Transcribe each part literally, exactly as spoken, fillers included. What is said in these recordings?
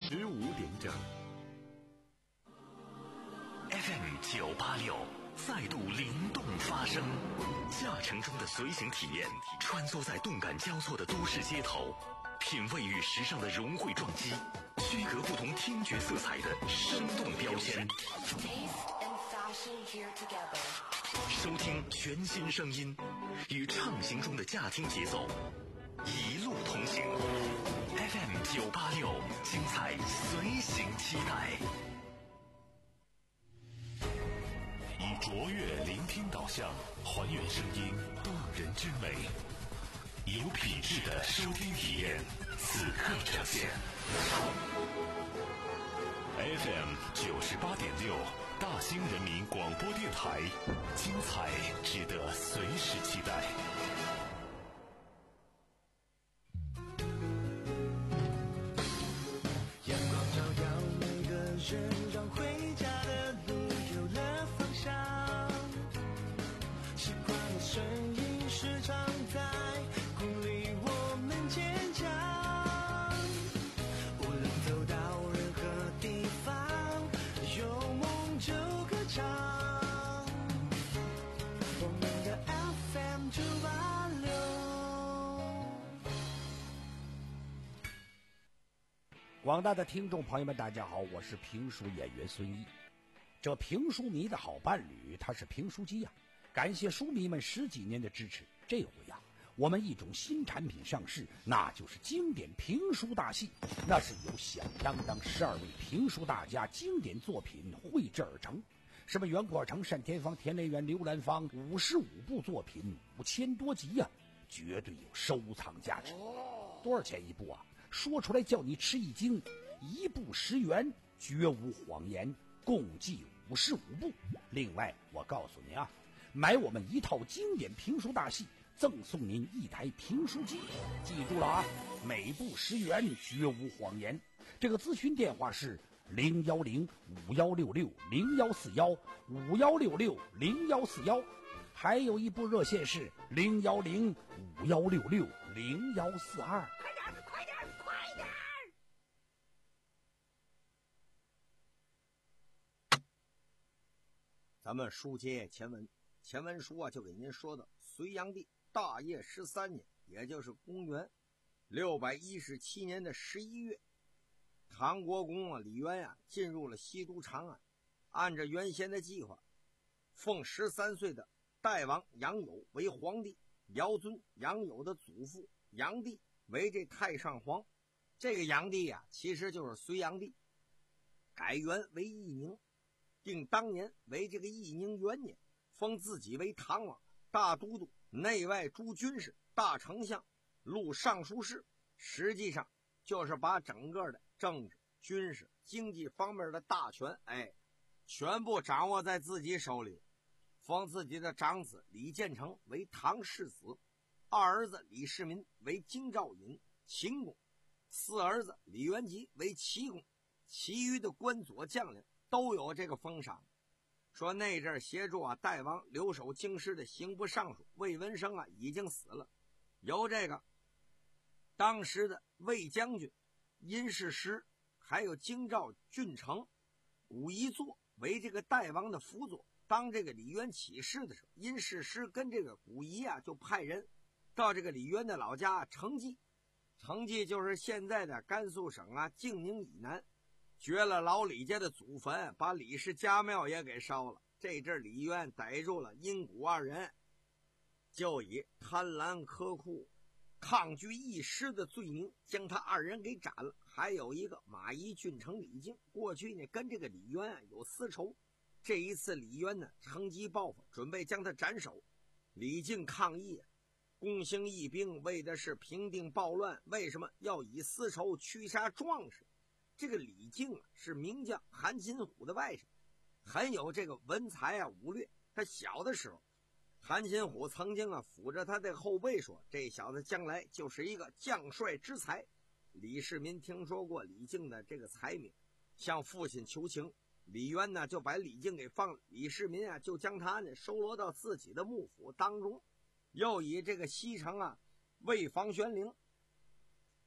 十五点整 F M 九八六再度灵动发声，驾乘中的随行体验，穿梭在动感交错的都市街头，品味与时尚的融汇撞击，区隔不同听觉色彩的生动标签，收听全新声音，与畅行中的驾听节奏一路同行。 F M 九八六，精彩随行期待。以卓越聆听导向，还原声音动人之美，有品质的收听体验，此刻呈现。F M 九十八点六，大兴人民广播电台，精彩值得随时期待。 阳光照耀每个人，让回家的路有了方向。习惯的声音时常在鼓励我们坚强。无论走到任何地方，有梦就歌唱。我们的 F M 九八六。 广大的听众朋友们，大家好，我是评书演员孙一。这评书迷的好伴侣，他是评书机呀、啊。感谢书迷们十几年的支持。这回呀、啊，我们一种新产品上市，那就是经典评书大戏。那是由响当当十二位评书大家经典作品绘制而成。什么袁阔成、单田芳、田连元、刘兰芳，五十五部作品，五千多集呀、啊，绝对有收藏价值。多少钱一部啊？说出来叫你吃一惊，一部十元，绝无谎言，共计五十五部。另外，我告诉你啊，买我们一套经典评书大戏，赠送您一台评书机。记住了啊，每部十元，绝无谎言。这个咨询电话是零幺零五幺六六零幺四幺五幺六六零幺四幺，还有一部热线是零幺零五幺六六零幺四二。 咱们书接前文，前文书啊就给您说的隋炀帝大业十三年，也就是公元六百一十七年的十一月，唐国公啊李渊呀、啊、进入了西都长安，按照原先的计划，奉十三岁的代王杨友为皇帝，尧尊杨友的祖父杨帝为这太上皇。这个杨帝啊其实就是隋炀帝，改元为义宁，定当年为这个义宁元年，封自己为唐王、大都督、内外诸军事、大丞相、录尚书事，实际上就是把整个的政治、军事、经济方面的大权，哎，全部掌握在自己手里。封自己的长子李建成为唐世子，二儿子李世民为京兆尹秦公，四儿子李元吉为齐公，其余的官佐将领都有这个封赏。说那阵协助啊代王留守京师的刑部尚书魏文生啊已经死了，由这个当时的魏将军殷世师还有京兆郡丞古一作为这个代王的辅佐。当这个李渊起事的时候，殷世师跟这个古一啊就派人到这个李渊的老家成纪，成纪就是现在的甘肃省啊静宁以南，掘了老李家的祖坟，把李氏家庙也给烧了。这阵李渊逮住了殷古二人，就以贪婪苛酷、抗拒义师的罪名将他二人给斩了。还有一个马邑郡丞李靖，过去呢跟这个李渊啊有私仇，这一次李渊呢乘机报复，准备将他斩首。李靖抗议，公兴义兵，为的是平定暴乱，为什么要以私仇驱杀壮士？这个李靖啊是名将韩擒虎的外甥，很有这个文才啊武略。他小的时候，韩擒虎曾经啊抚着他的后背说，这小子将来就是一个将帅之才。李世民听说过李靖的这个才名，向父亲求情，李渊呢就把李靖给放了。李世民啊就将他呢收罗到自己的幕府当中，又以这个西城啊魏房玄龄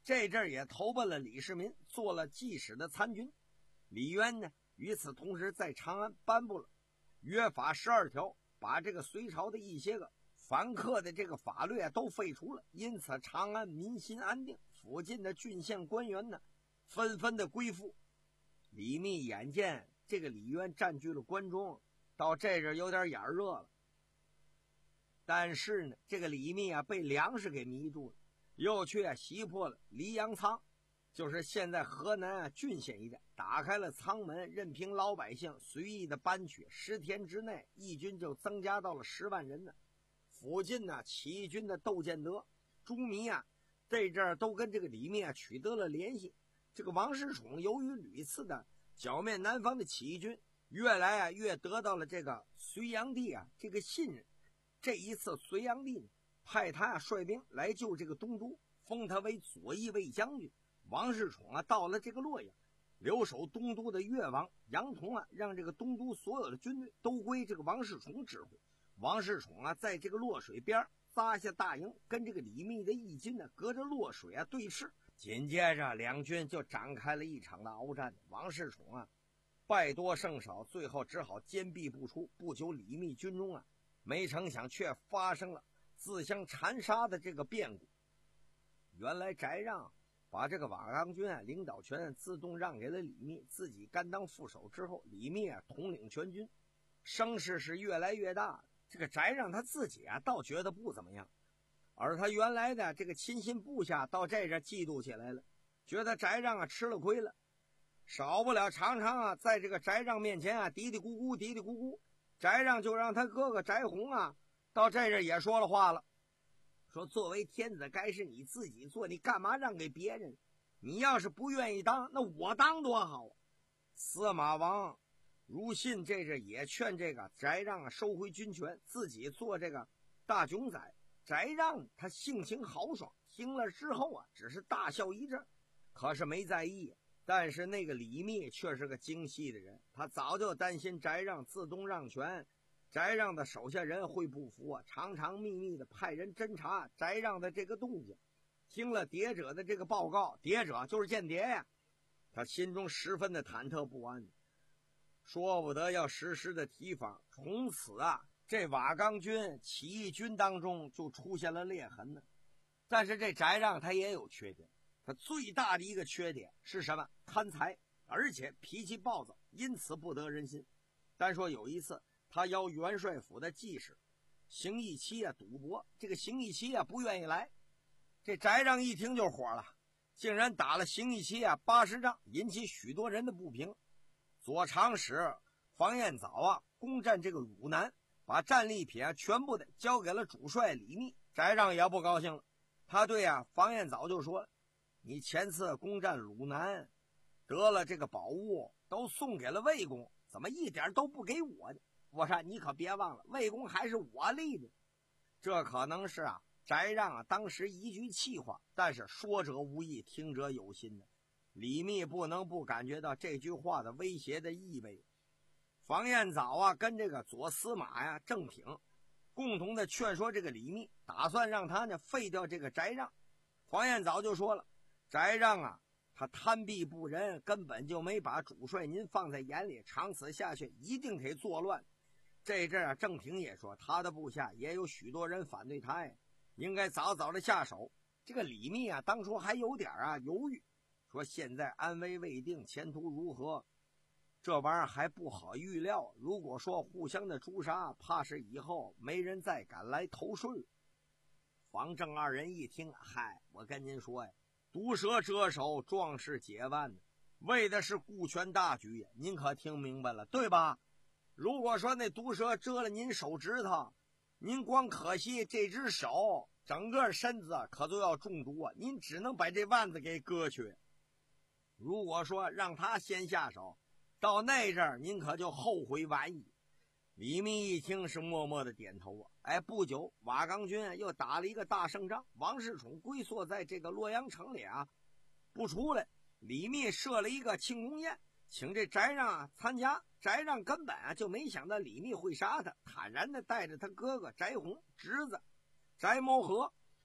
这阵儿也投奔了李世民，做了济使的参军。李渊呢，与此同时在长安颁布了约法十二条，把这个隋朝的一些个反客的这个法律啊都废除了，因此长安民心安定，附近的郡县官员呢纷纷的归附。李密眼见这个李渊占据了关中，到这阵有点眼热了。但是呢，这个李密啊被粮食给迷住了，又去啊袭破了黎阳仓，就是现在河南啊郡县一带，打开了仓门，任凭老百姓随意的搬取。十天之内，义军就增加到了十万人呢。附近呢起义军的窦建德、朱弥啊，这阵儿都跟这个李密啊取得了联系。这个王世充由于屡次的剿灭南方的起义军，越来啊越得到了这个隋炀帝啊这个信任。这一次隋炀帝呢派他啊率兵来救这个东都，封他为左翼卫将军。王世充啊到了这个洛阳，留守东都的越王杨同啊让这个东都所有的军队都归这个王世充指挥。王世充啊在这个洛水边扎下大营，跟这个李密的义军呢隔着洛水啊对峙。紧接着两军就展开了一场的鏖战。王世充啊败多胜少，最后只好坚壁不出。不久李密军中啊没成想却发生了自相残杀的这个变故。原来翟让把这个瓦岗军啊领导权自动让给了李密，自己甘当副手之后，李密啊统领全军，声势是越来越大。这个翟让他自己啊倒觉得不怎么样，而他原来的这个亲信部下到这这嫉妒起来了，觉得翟让啊吃了亏了，少不了常常啊在这个翟让面前啊嘀嘀咕咕嘀嘀咕咕。翟让就让他哥哥翟弘啊到这这也说了话了，说作为天子该是你自己做，你干嘛让给别人？你要是不愿意当，那我当多好啊。司马王如信这这也劝这个翟让啊收回军权，自己做这个大囧仔。翟让他性情豪爽，听了之后啊只是大笑一阵，可是没在意。但是那个李密却是个精细的人，他早就担心翟让自动让权，翟让的手下人会不服啊，常常秘密的派人侦查翟让的这个动静。听了谍者的这个报告，谍者就是间谍呀，他心中十分的忐忑不安，说不得要实施的提防。从此啊这瓦岗军起义军当中就出现了裂痕呢。但是这翟让他也有缺点，他最大的一个缺点是什么？贪财，而且脾气暴躁，因此不得人心。单说有一次他邀元帅府的技师邢义期啊赌博，这个邢义期啊不愿意来，这翟让一听就火了，竟然打了邢义期啊八十仗，引起许多人的不平。左长史房彦藻啊攻占这个鲁南，把战利品啊全部的交给了主帅李密。翟让也不高兴了，他对啊房彦藻就说，你前次攻占鲁南得了这个宝物都送给了魏公，怎么一点都不给我呢？我说你可别忘了，魏公还是我立的。这可能是啊翟让啊当时一句气话，但是说者无意，听者有心的。李密不能不感觉到这句话的威胁的意味。房彦藻啊跟这个左司马呀郑挺共同的劝说这个李密，打算让他呢废掉这个翟让。房彦藻就说了，翟让啊他贪鄙不仁，根本就没把主帅您放在眼里，长此下去一定得作乱。这阵啊郑挺也说，他的部下也有许多人反对他呀，应该早早的下手。这个李密啊当初还有点啊犹豫，说现在安危未定，前途如何，这玩意儿还不好预料，如果说互相的诛杀，怕是以后没人再敢来投顺。房郑二人一听，嗨，我跟您说呀，毒蛇遮手，壮士解腕，为的是顾全大局呀，您可听明白了对吧？如果说那毒蛇遮了您手指头，您光可惜这只手，整个身子可都要中毒啊，您只能把这腕子给割去。如果说让他先下手，到那阵儿您可就后悔晚矣。李密一听是默默的点头啊。哎，不久瓦岗军又打了一个大胜仗，王世充龟缩在这个洛阳城里啊不出来。李密设了一个庆功宴，请这翟让啊参加。翟让根本啊就没想到李密会杀他，坦然的带着他哥哥翟弘、侄子翟谋和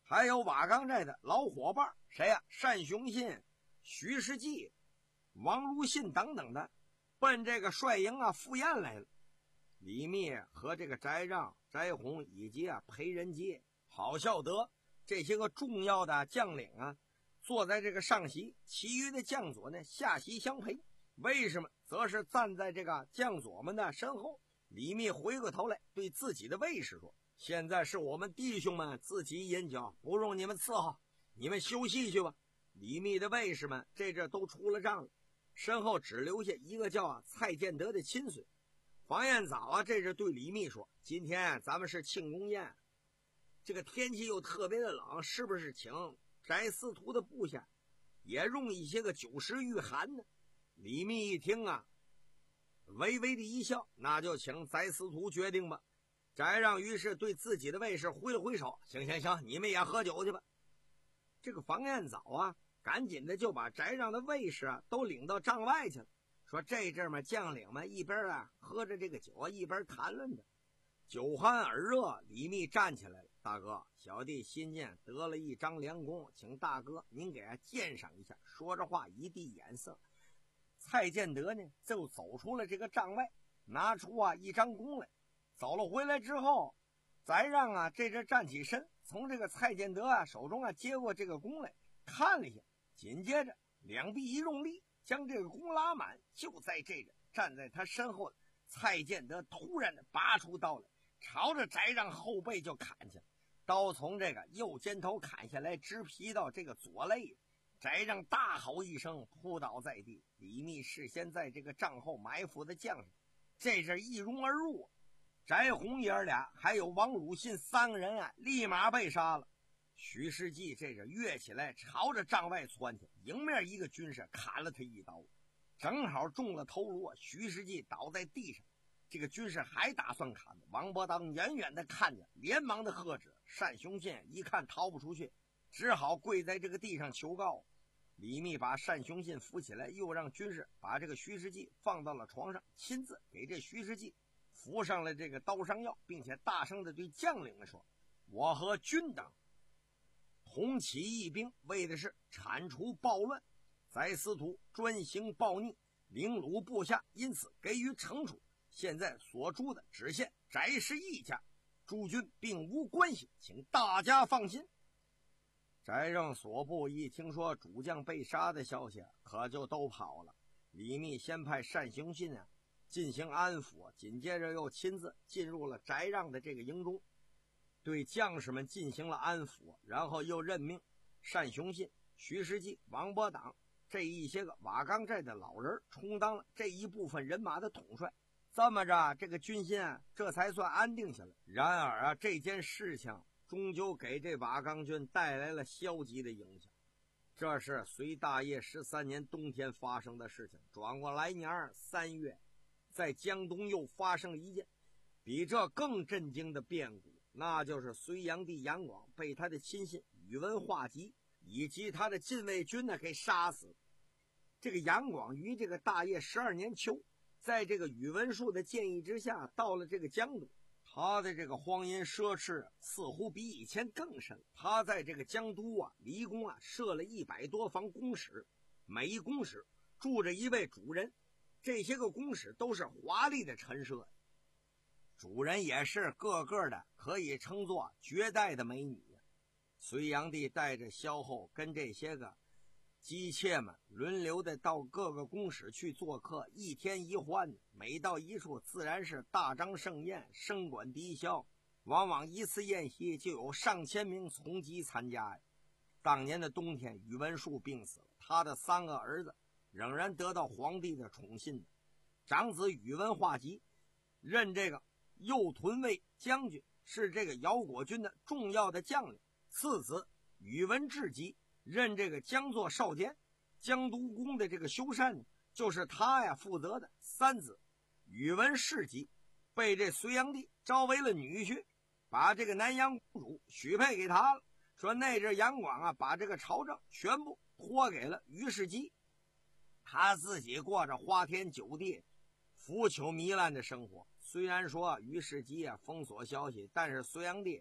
还有瓦岗寨的老伙伴谁呀、啊？单雄信、徐世绩、王如信等等的，奔这个帅营啊赴宴来了。李密和这个翟让、翟弘以及啊裴仁杰、郝孝德这些个重要的将领啊，坐在这个上席，其余的将佐呢下席相陪。为什么？则是站在这个将佐们的身后。李密回过头来对自己的卫士说：现在是我们弟兄们自己饮酒，不用你们伺候，你们休息去吧。李密的卫士们这阵都出了帐了，身后只留下一个叫啊蔡建德的亲随。黄彦藻啊这阵对李密说：今天咱们是庆功宴，这个天气又特别的冷，是不是请翟司徒的部下也用一些个酒食御寒呢？李密一听啊，微微的一笑，那就请翟司徒决定吧。翟让于是对自己的卫士挥了挥手：行行行，你们也喝酒去吧。这个房彦藻啊赶紧的就把翟让的卫士啊都领到帐外去了，说这阵嘛将领们一边啊喝着这个酒啊，一边谈论着。酒酣耳热，李密站起来了：大哥，小弟新建得了一张良弓，请大哥您给他鉴赏一下。说着话一递眼色，蔡建德呢就走出了这个帐外，拿出啊一张弓来。走了回来之后，翟让啊这阵站起身，从这个蔡建德啊手中啊接过这个弓来，看了一下，紧接着两臂一用力，将这个弓拉满。就在这阵，站在他身后的蔡建德突然的拔出刀来，朝着翟让后背就砍下来。刀从这个右肩头砍下来，直劈到这个左肋。翟让大吼一声，扑倒在地。李密事先在这个帐后埋伏的将士这阵一拥而入，翟弘爷儿俩还有王鲁信三个人啊立马被杀了。徐世绩这阵跃起来，朝着帐外窜去，迎面一个军士砍了他一刀，正好中了头颅，徐世绩倒在地上。这个军士还打算砍，王伯当远远的看见，连忙的喝止。单雄信一看逃不出去，只好跪在这个地上求告。李密把单雄信扶起来，又让军士把这个徐世绩放到了床上，亲自给这徐世绩服上了这个刀伤药，并且大声的对将领们说：我和军党同起义兵，为的是铲除暴乱，翟司徒专行暴逆，凌辱部下，因此给予惩处。现在所诛的只限翟氏一家，诸军并无关系，请大家放心。翟让所部一听说主将被杀的消息，可就都跑了。李密先派单雄信啊进行安抚，紧接着又亲自进入了翟让的这个营中，对将士们进行了安抚，然后又任命单雄信、徐世绩、王伯党这一些个瓦岗寨的老人充当了这一部分人马的统帅。这么着，这个军心啊这才算安定下来。然而啊，这件事情终究给这瓦岗军带来了消极的影响。这是隋大业十三年冬天发生的事情。转过来年三月，在江东又发生了一件比这更震惊的变故，那就是隋炀帝杨广被他的亲信宇文化及以及他的禁卫军呢给杀死。这个杨广于这个大业十二年秋，在这个宇文述的建议之下，到了这个江都。他的这个荒淫奢侈似乎比以前更甚。他在这个江都啊离宫啊设了一百多房宫室，每一宫室住着一位主人，这些个宫室都是华丽的陈设，主人也是个个的可以称作绝代的美女。隋炀帝带着萧后跟这些个姬妾们轮流的到各个宫室去做客，一天一换，每到一处自然是大张盛宴，声管低消，往往一次宴席就有上千名从姬参加呀。当年的冬天，宇文述病死了，他的三个儿子仍然得到皇帝的宠信。长子宇文化及任这个右屯卫将军，是这个姚果军的重要的将领。次子宇文智及任这个江作少监，江都宫的这个修缮就是他呀负责的。三子宇文士及被这隋炀帝招为了女婿，把这个南阳公主许配给他了。说那阵杨广啊把这个朝政全部托给了于世基，他自己过着花天酒地腐朽糜烂的生活。虽然说于世基啊封锁消息，但是隋炀帝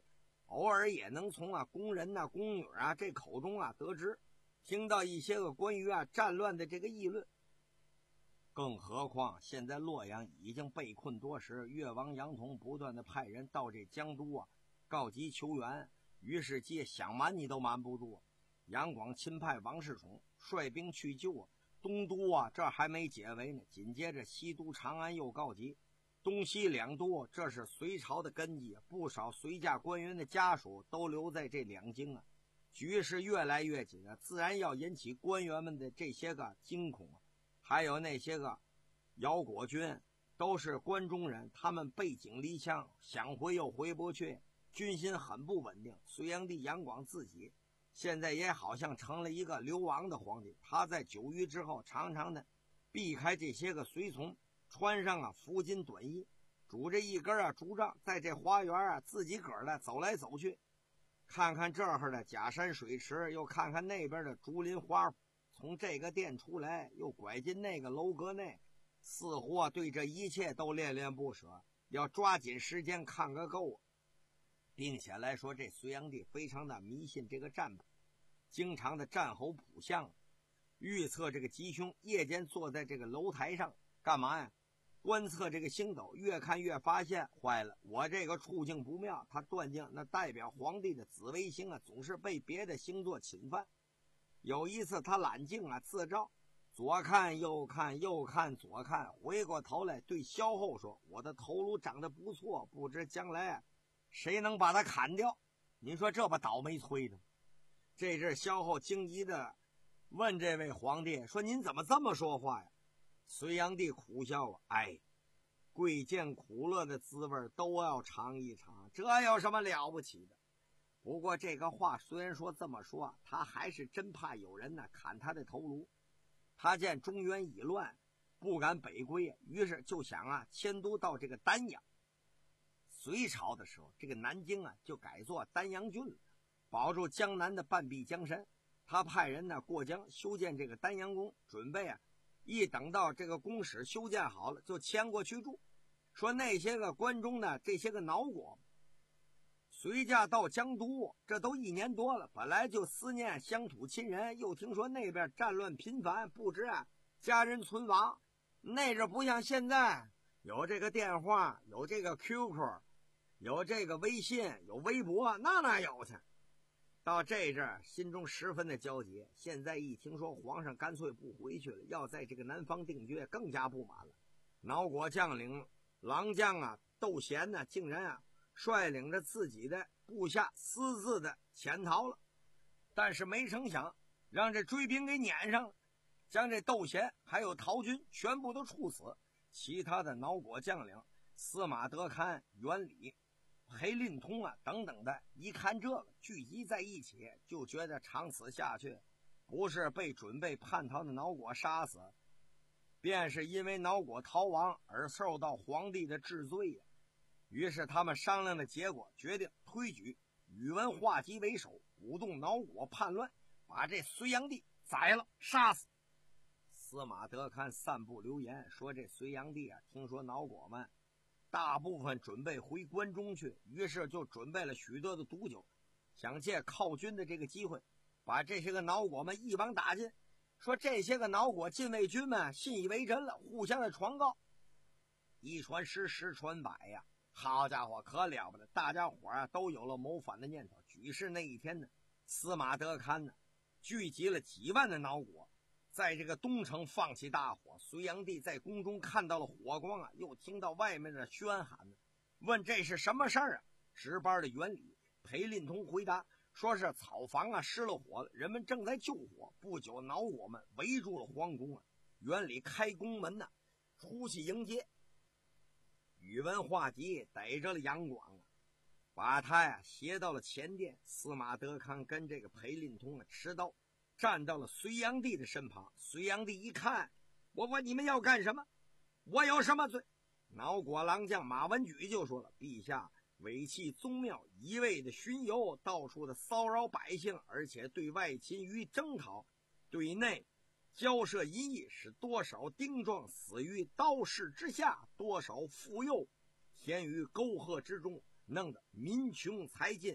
偶尔也能从啊宫人呐、啊、宫女啊这口中啊得知，听到一些个关于啊战乱的这个议论。更何况现在洛阳已经被困多时，越王杨同不断的派人到这江都啊告急求援，于是借想瞒你都瞒不住。杨广亲派王世充率兵去救啊，东都啊这还没解围呢，紧接着西都长安又告急。东西两都这是隋朝的根基，不少隋家官员的家属都留在这两京啊，局势越来越紧啊，自然要引起官员们的这些个惊恐啊。还有那些个姚国军都是关中人，他们背井离乡，想回又回不去，军心很不稳定。隋炀帝杨广自己现在也好像成了一个流亡的皇帝，他在九余之后常常的避开这些个随从，穿上啊服巾短衣，拄着一根啊竹杖，在这花园啊自己个儿的走来走去，看看这儿的假山水池，又看看那边的竹林花圃，从这个店出来又拐进那个楼阁内，似乎啊对这一切都恋恋不舍，要抓紧时间看个够。并且来说，这隋炀帝非常的迷信这个占卜，经常的战侯卜相，预测这个吉凶，夜间坐在这个楼台上干嘛呀？观测这个星斗，越看越发现坏了，我这个处境不妙。他断定那代表皇帝的紫微星啊总是被别的星座侵犯。有一次他揽镜啊自照，左看右看右看左看，回过头来对萧后说，我的头颅长得不错，不知将来谁能把它砍掉。您说这不倒霉催的。这阵萧后惊疑的问这位皇帝说，您怎么这么说话呀？隋炀帝苦笑啊，哎，贵贱苦乐的滋味都要尝一尝，这有什么了不起的？不过这个话虽然说这么说，他还是真怕有人呢砍他的头颅。他见中原已乱，不敢北归，于是就想啊迁都到这个丹阳。隋朝的时候，这个南京啊就改做丹阳郡了，保住江南的半壁江山。他派人呢过江修建这个丹阳宫，准备啊一等到这个宫室修建好了，就迁过去住。说那些个关中的这些个恼国，随驾到江都，这都一年多了，本来就思念乡土亲人，又听说那边战乱频繁，不知啊家人存亡。那阵不像现在，有这个电话，有这个 Q Q， 有这个微信，有微博，那哪有去？到这阵心中十分的焦急，现在一听说皇上干脆不回去了，要在这个南方定居，更加不满了。恼国将领郎将啊窦贤呢，竟然啊率领着自己的部下私自的潜逃了。但是没成想让这追兵给撵上了，将这窦贤还有陶军全部都处死。其他的恼国将领司马德堪、袁礼、裴令通啊等等的，一看这个聚集在一起，就觉得长此下去，不是被准备叛逃的恼国杀死，便是因为恼国逃亡而受到皇帝的治罪呀。于是他们商量的结果，决定推举宇文化及为首，鼓动恼国叛乱，把这隋炀帝宰了杀死。司马德堪散布流言，说这隋炀帝啊听说恼国们大部分准备回关中去，于是就准备了许多的毒酒，想借犒军的这个机会把这些个恼国们一网打尽。说这些个恼国禁卫军们信以为真了，互相的传告，一传十，十传百呀，好家伙，可了不得！大家伙啊都有了谋反的念头。举事那一天呢，司马德堪呢聚集了几万的恼国，在这个东城放起大火。隋炀帝在宫中看到了火光啊，又听到外面的喧喊呢，问这是什么事儿啊？值班的袁礼、裴令通回答说是草房啊失了火了，人们正在救火。不久恼国们围住了皇宫啊，袁礼开宫门呢、啊、出去迎接。宇文化及逮着了杨广啊，把他呀携到了前殿。司马德堪跟这个裴令通啊持刀站到了隋炀帝的身旁。隋炀帝一看，我问你们要干什么？我有什么罪？恼国郎将马文举就说了，陛下违弃宗庙，一味的巡游，到处的骚扰百姓，而且对外勤于征讨，对内交涉淫役，使多少丁壮死于刀势之下，多少妇幼填于沟壑之中，弄得民穷财尽，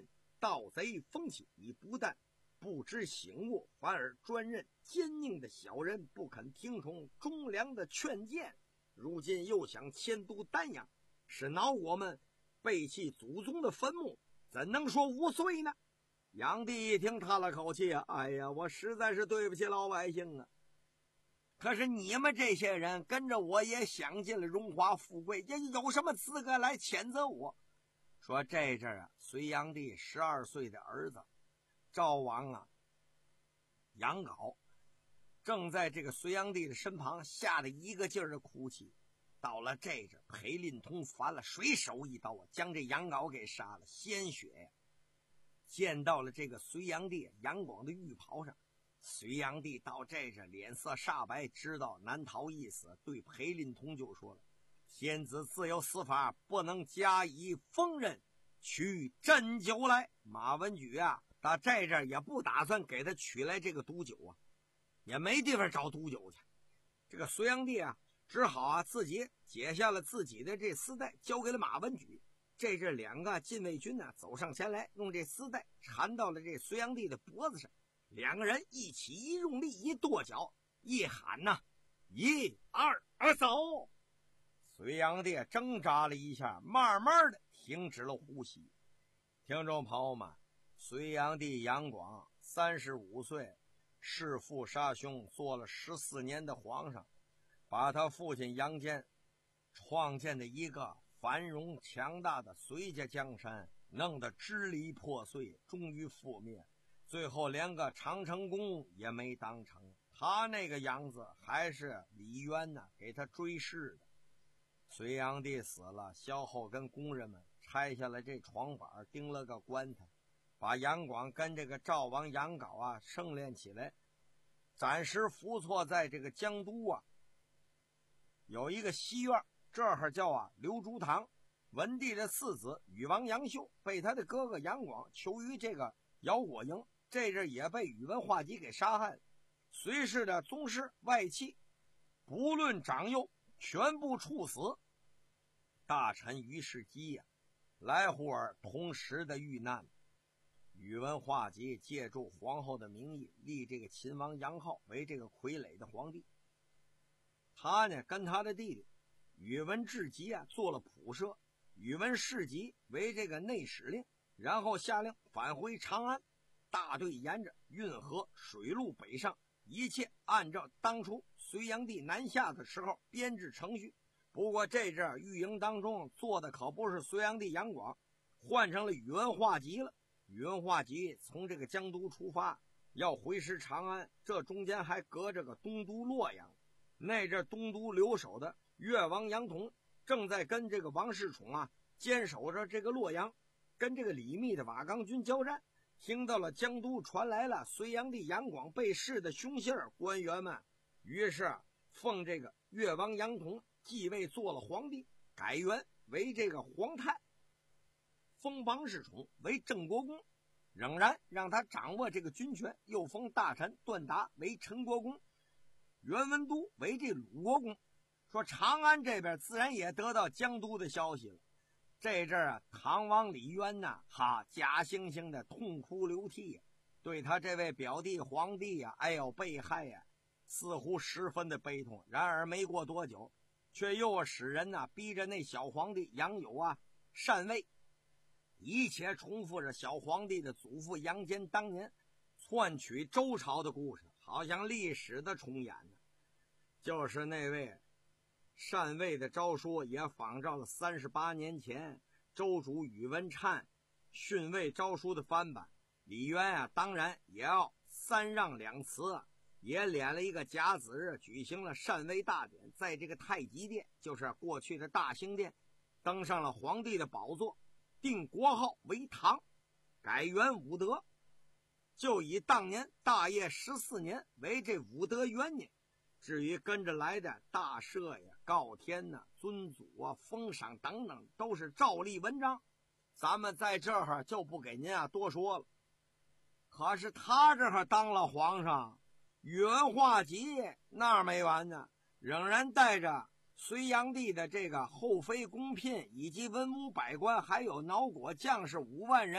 盗贼风气，你不但不知醒悟，反而专任奸佞的小人，不肯听从忠良的劝谏。如今又想迁都丹阳，使恼我们背弃祖宗的坟墓，怎能说无罪呢？炀帝一听叹了口气啊，哎呀，我实在是对不起老百姓啊。可是你们这些人跟着我也享尽了荣华富贵，也有什么资格来谴责我？说这阵啊，隋炀帝十二岁的儿子赵王啊，杨镐正在这个隋炀帝的身旁，吓得一个劲儿的哭泣。到了这阵，裴令通烦了，随手一刀啊，将这杨镐给杀了，鲜血呀溅到了这个隋炀帝杨广的玉袍上。隋炀帝到这阵脸色煞白，知道难逃一死，对裴令通就说了：天子自有司法，不能加以锋刃，取鸩酒来。马文举啊，到这阵也不打算给他取来这个毒酒啊，也没地方找毒酒去。这个隋炀帝啊，只好啊自己解下了自己的这丝带，交给了马文举。这阵两个禁卫军呢、啊、走上前来，用这丝带缠到了这隋炀帝的脖子上。两个人一起一用力，一跺脚，一喊呐、啊，一二二走。隋炀帝挣扎了一下，慢慢的停止了呼吸。听众朋友们，隋炀帝杨广三十五岁，弑父杀兄，做了十四年的皇上，把他父亲杨坚创建的一个繁荣强大的隋家江山弄得支离破碎，终于覆灭，最后连个长城宫也没当成。他那个样子还是李渊呢给他追谥的。隋炀帝死了，萧后跟工人们拆下了这床板，钉了个棺材，把杨广跟这个赵王杨镐啊盛殓起来，暂时伏错在这个江都啊有一个西院，这儿叫啊刘竹堂。文帝的次子禹王杨秀被他的哥哥杨广囚于这个姚果营，这阵也被宇文化及给杀害了。隋氏的宗室外戚不论长幼全部处死。大臣于世基呀、啊、来胡尔同时的遇难。宇文化及借助皇后的名义立这个秦王杨浩为这个傀儡的皇帝。他呢跟他的弟弟宇文智及啊做了仆射，宇文士及为这个内史令，然后下令返回长安，大队沿着运河水路北上，一切按照当初隋炀帝南下的时候编制程序。不过这阵御营当中做的可不是隋炀帝杨广，换成了宇文化及了。宇文化及从这个江都出发，要回师长安，这中间还隔着个东都洛阳。那阵东都留守的越王杨同正在跟这个王世充啊坚守着这个洛阳，跟这个李密的瓦岗军交战。听到了江都传来了隋炀帝杨广被弑的凶信儿，官员们于是奉这个越王杨同继位做了皇帝，改元为这个皇太，封王世充为郑国公，仍然让他掌握这个军权，又封大臣段达为陈国公，袁文都为这鲁国公。说长安这边自然也得到江都的消息了。这阵啊，唐王李渊呐、啊，哈，假惺惺的痛哭流涕、啊，对他这位表弟皇帝呀、啊，哎呦被害呀、啊，似乎十分的悲痛。然而没过多久，却又使人呐、啊、逼着那小皇帝杨友啊禅位，一切重复着小皇帝的祖父杨坚当年篡取周朝的故事，好像历史的重演呢。就是那位禅位的诏书也仿照了三十八年前周主宇文粲训位诏书的翻版。李渊啊，当然也要三让两辞啊，也敛了一个甲子日，举行了禅位大典，在这个太极殿，就是过去的大兴殿，登上了皇帝的宝座，定国号为唐，改元武德，就以当年大业十四年为这武德元年。至于跟着来的大赦呀、告天呐、尊祖啊、封赏等等，都是照例文章，咱们在这儿就不给您啊多说了。可是他这儿当了皇上，宇文化及那儿没完呢，仍然带着隋炀帝的这个后妃宫嫔以及文武百官，还有脑果将士五万人，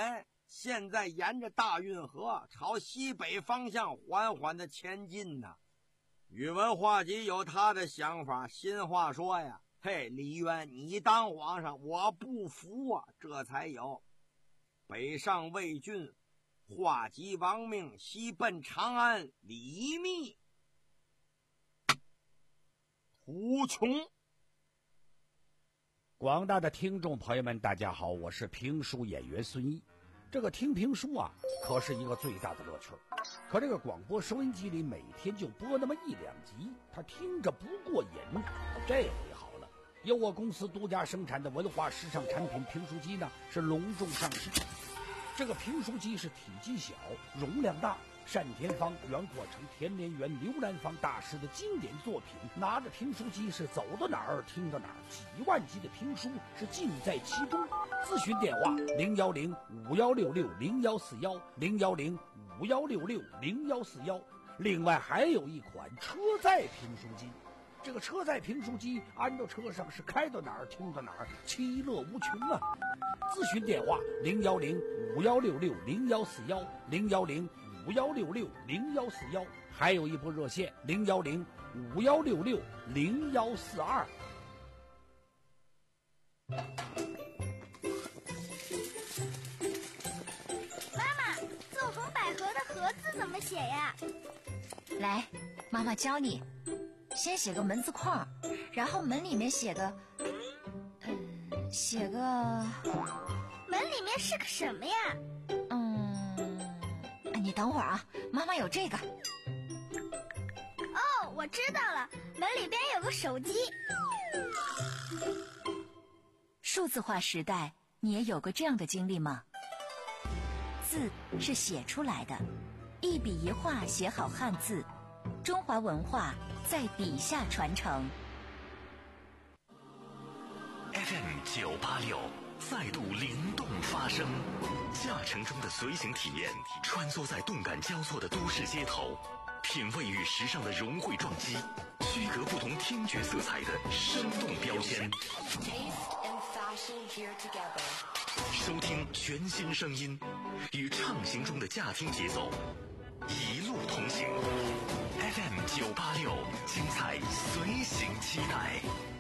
现在沿着大运河朝西北方向缓缓的前进呢。宇文化及有他的想法，新话说呀，嘿，李渊，你当皇上，我不服啊！这才有北上魏郡，化及亡命，西奔长安，李密图穷。 广大的听众朋友们，大家好，我是评书演员孙一。这个听评书啊，可是一个最大的乐趣。可这个广播收音机里每天就播那么一两集，他听着不过瘾。这回好了，由我公司独家生产的文化时尚产品评书机呢，是隆重上市。这个评书机是体积小，容量大，单田芳、袁阔成、田连元、刘兰芳大师的经典作品，拿着评书机是走到哪儿听到哪儿，几万集的评书是尽在其中。咨询电话零幺零五幺六六零幺四幺零幺零五幺六六零幺四幺。另外还有一款车载评书机，这个车载评书机安到车上是开到哪儿听到哪儿，其乐无穷啊！咨询电话零幺零五幺六六零幺四幺零幺零五幺六六零幺四幺，还有一部热线零幺零五幺六六零幺四二。 妈妈，奏红百合的合字怎么写呀？ 来，妈妈教你。先写个门字框，然后门里面写个，嗯，写个， 门里面是个什么呀？ 嗯，你等会儿啊，妈妈有这个。 哦，我知道了，门里边有个手机。 数字化时代，你也有过这样的经历吗？字是写出来的，一笔一画写好汉字，中华文化在笔下传承。 F M 九八六再度灵动发声，驾乘中的随行体验，穿梭在动感交错的都市街头，品味与时尚的融汇撞击，区隔不同听觉色彩的生动标签。收听全新声音，与畅行中的驾听节奏，一路同行。F M 九八六，精彩随行期待。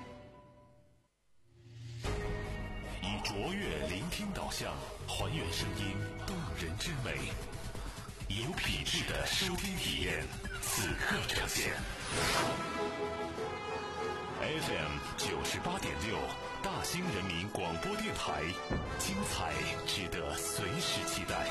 以卓越聆听导向，还原声音动人之美，以有品质的收听体验，此刻呈现。F M 九十八点六，大兴人民广播电台，精彩值得随时期待。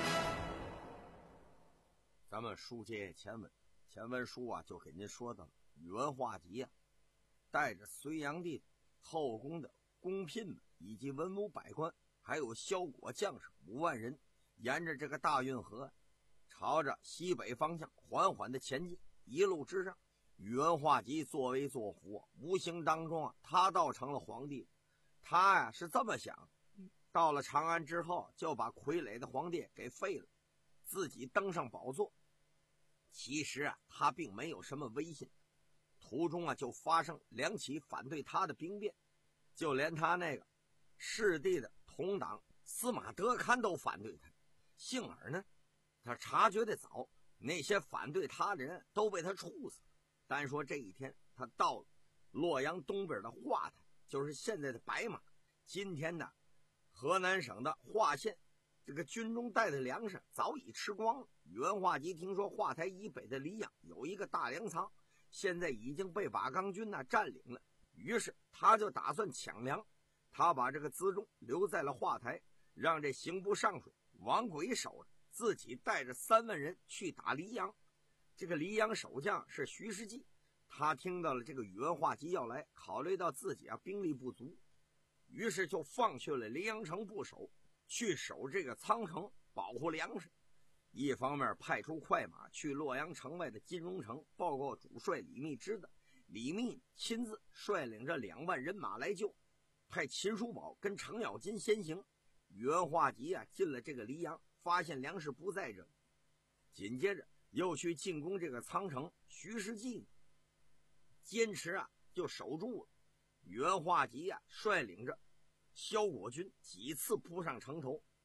咱们书接前文，前文书啊就给您说到了宇文化及啊，带着隋炀帝后宫的宫嫔们以及文武百官，还有骁国将士五万人，沿着这个大运河，朝着西北方向缓缓的前进。一路之上，宇文化及作威作福，无形当中啊，他倒成了皇帝。他呀是这么想，到了长安之后，就把傀儡的皇帝给废了，自己登上宝座。其实啊，他并没有什么威信，途中啊就发生两起反对他的兵变，就连他那个世弟的同党司马德堪都反对他。幸而呢，他察觉得早，那些反对他的人都被他处死。单说这一天，他到了洛阳东边的华台，就是现在的白马。今天呢，河南省的华县，这个军中带的粮食早已吃光了。宇文化及听说华台以北的黎阳有一个大粮仓，现在已经被瓦岗军呢占领了，于是他就打算抢粮。他把这个辎重留在了华台，让这刑部尚书王轨守着，自己带着三万人去打黎阳。这个黎阳守将是徐世绩，他听到了这个宇文化及要来，考虑到自己啊兵力不足，于是就放去了黎阳城不守，去守这个仓城，保护粮食。一方面派出快马去洛阳城外的金融城报告主帅李密知的，李密亲自率领着两万人马来救，派秦叔宝跟程咬金先行。宇文化及啊进了这个黎阳，发现粮食不在这里，紧接着又去进攻这个仓城。徐世绩坚持啊就守住了。宇文化及啊率领着骁国军几次扑上城头，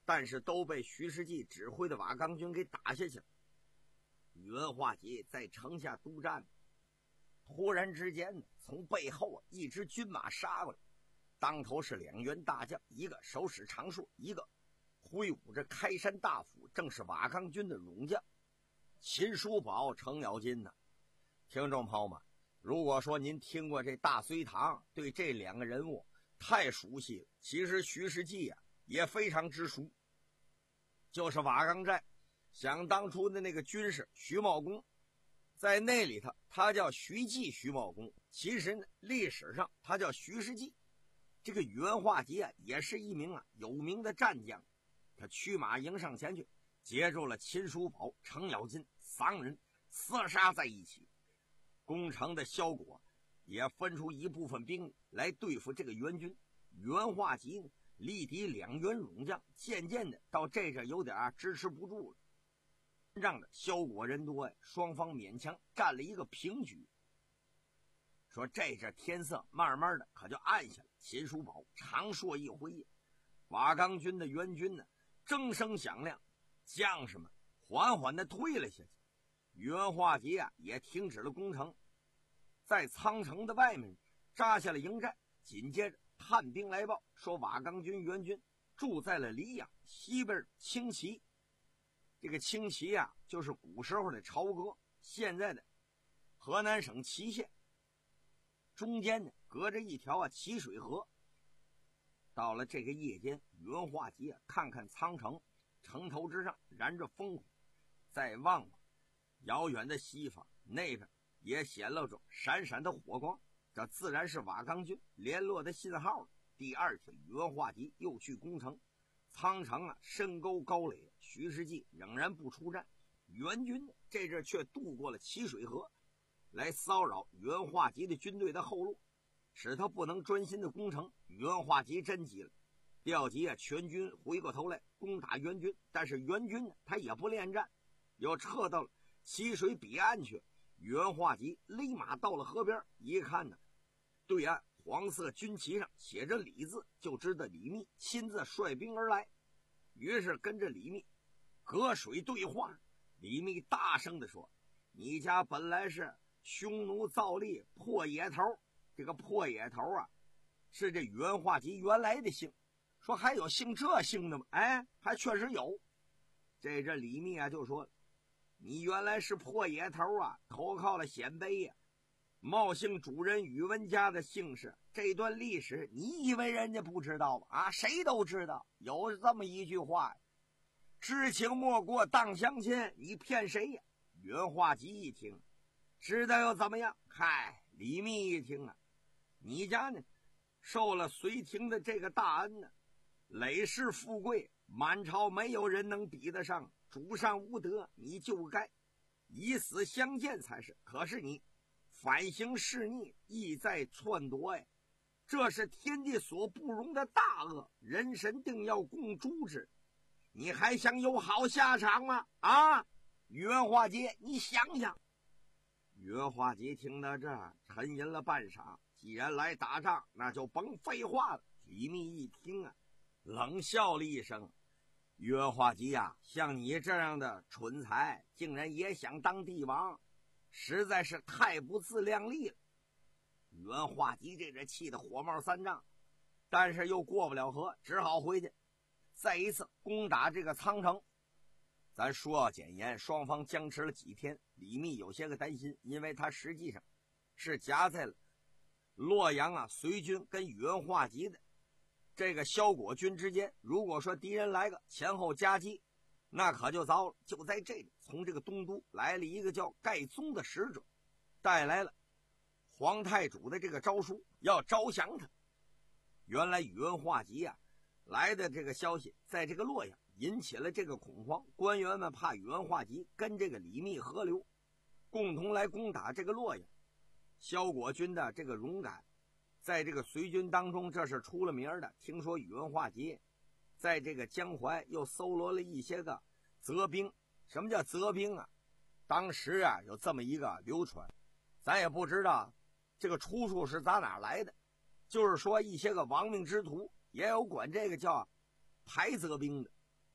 但是都被徐世绩指挥的瓦岗军给打下去了。宇文化及在城下督战，突然之间从背后啊一支军马杀过来，当头是两员大将，一个手使长槊，一个挥舞着开山大斧，正是瓦岗军的勇将秦叔宝、程咬金呢。听众朋友们，如果说您听过这大隋唐，对这两个人物太熟悉了，其实徐世绩啊也非常之熟，就是瓦岗寨想当初的那个军师徐茂公，在那里头他叫徐继徐茂公，其实呢历史上他叫徐世绩。这个宇文化及啊也是一名啊有名的战将，他驱马迎上前去，截住了秦叔宝、程咬金三人，厮杀在一起。攻城的萧果也分出一部分兵来对付这个援军。宇文化及力敌两员勇将，渐渐的到这阵有点啊支持不住了。仗着萧果人多呀，双方勉强占了一个平局。说这阵天色慢慢的可就暗下了，秦叔宝长槊一挥，瓦岗军的援军呢争声响亮，将士们缓缓的退了下去。宇文化及啊也停止了攻城，在苍城的外面扎下了营寨。紧接着探兵来报说，瓦岗军援军住在了黎阳西边青旗。这个青旗啊就是古时候的朝歌，现在的河南省淇县，中间呢隔着一条啊淇水河。到了这个夜间，宇文化及啊看看苍城，城头之上燃着烽火，再望望遥远的西方，那边也显露着闪闪的火光，这自然是瓦岗军联络的信号了。第二天，宇文化及又去攻城。苍城啊深沟高垒，徐世绩仍然不出战。援军呢这阵却渡过了淇水河，来骚扰宇文化及的军队的后路，使他不能专心的攻城。宇文化及真急了，调集啊全军回过头来攻打援军。但是援军呢他也不恋战，又撤到了淇水彼岸去。宇文化及勒马到了河边，一看呢，对岸黄色军旗上写着李字，就知道李密亲自率兵而来。于是跟着李密隔水对话。李密大声地说，你家本来是匈奴造吏破野头，这个破野头啊是这宇文化及原来的姓。说还有姓这姓的吗？哎，还确实有。这这李密啊就说，你原来是破野头啊，投靠了鲜卑呀、啊，冒姓主人宇文家的姓氏。这段历史你以为人家不知道吗？啊，谁都知道，有这么一句话，知情莫过当乡亲，你骗谁呀？宇文化及一听，知道又怎么样？嗨，李密一听啊，你家呢受了隋廷的这个大恩呢，累世富贵，满朝没有人能比得上，主上无德，你就该以死相见才是。可是你反行弑逆，意在篡夺呀，这是天地所不容的大恶，人神定要共诛之。你还想有好下场吗？啊，宇文化及，你想想。宇文化及听到这儿沉吟了半晌，既然来打仗，那就甭废话了。李密一听啊，冷笑了一声，宇文化及啊，像你这样的蠢材，竟然也想当帝王，实在是太不自量力了。宇文化及这这气得火冒三丈，但是又过不了河，只好回去再一次攻打这个苍城。咱说要简言，双方僵持了几天，李密有些个担心，因为他实际上是夹在了洛阳啊隋军跟宇文化及的这个萧果军之间。如果说敌人来个前后夹击，那可就糟了。就在这里，从这个东都来了一个叫盖宗的使者，带来了皇太主的这个诏书，要招降他。原来宇文化及啊来的这个消息在这个洛阳引起了这个恐慌，官员们怕宇文化及跟这个李密合流，共同来攻打这个洛阳。萧果军的这个勇敢在这个隋军当中这是出了名的。听说宇文化及在这个江淮又搜罗了一些个责兵。什么叫责兵啊？当时啊有这么一个流传，咱也不知道这个出处是打哪来的，就是说一些个亡命之徒也有管这个叫排责兵的。